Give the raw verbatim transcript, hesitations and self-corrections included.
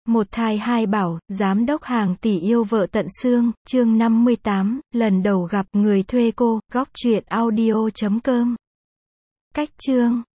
Một thai hai bảo, giám đốc hàng tỷ yêu vợ tận xương, chương năm mươi tám, lần đầu gặp người thuê cô, góc truyện audio chấm com. Cách chương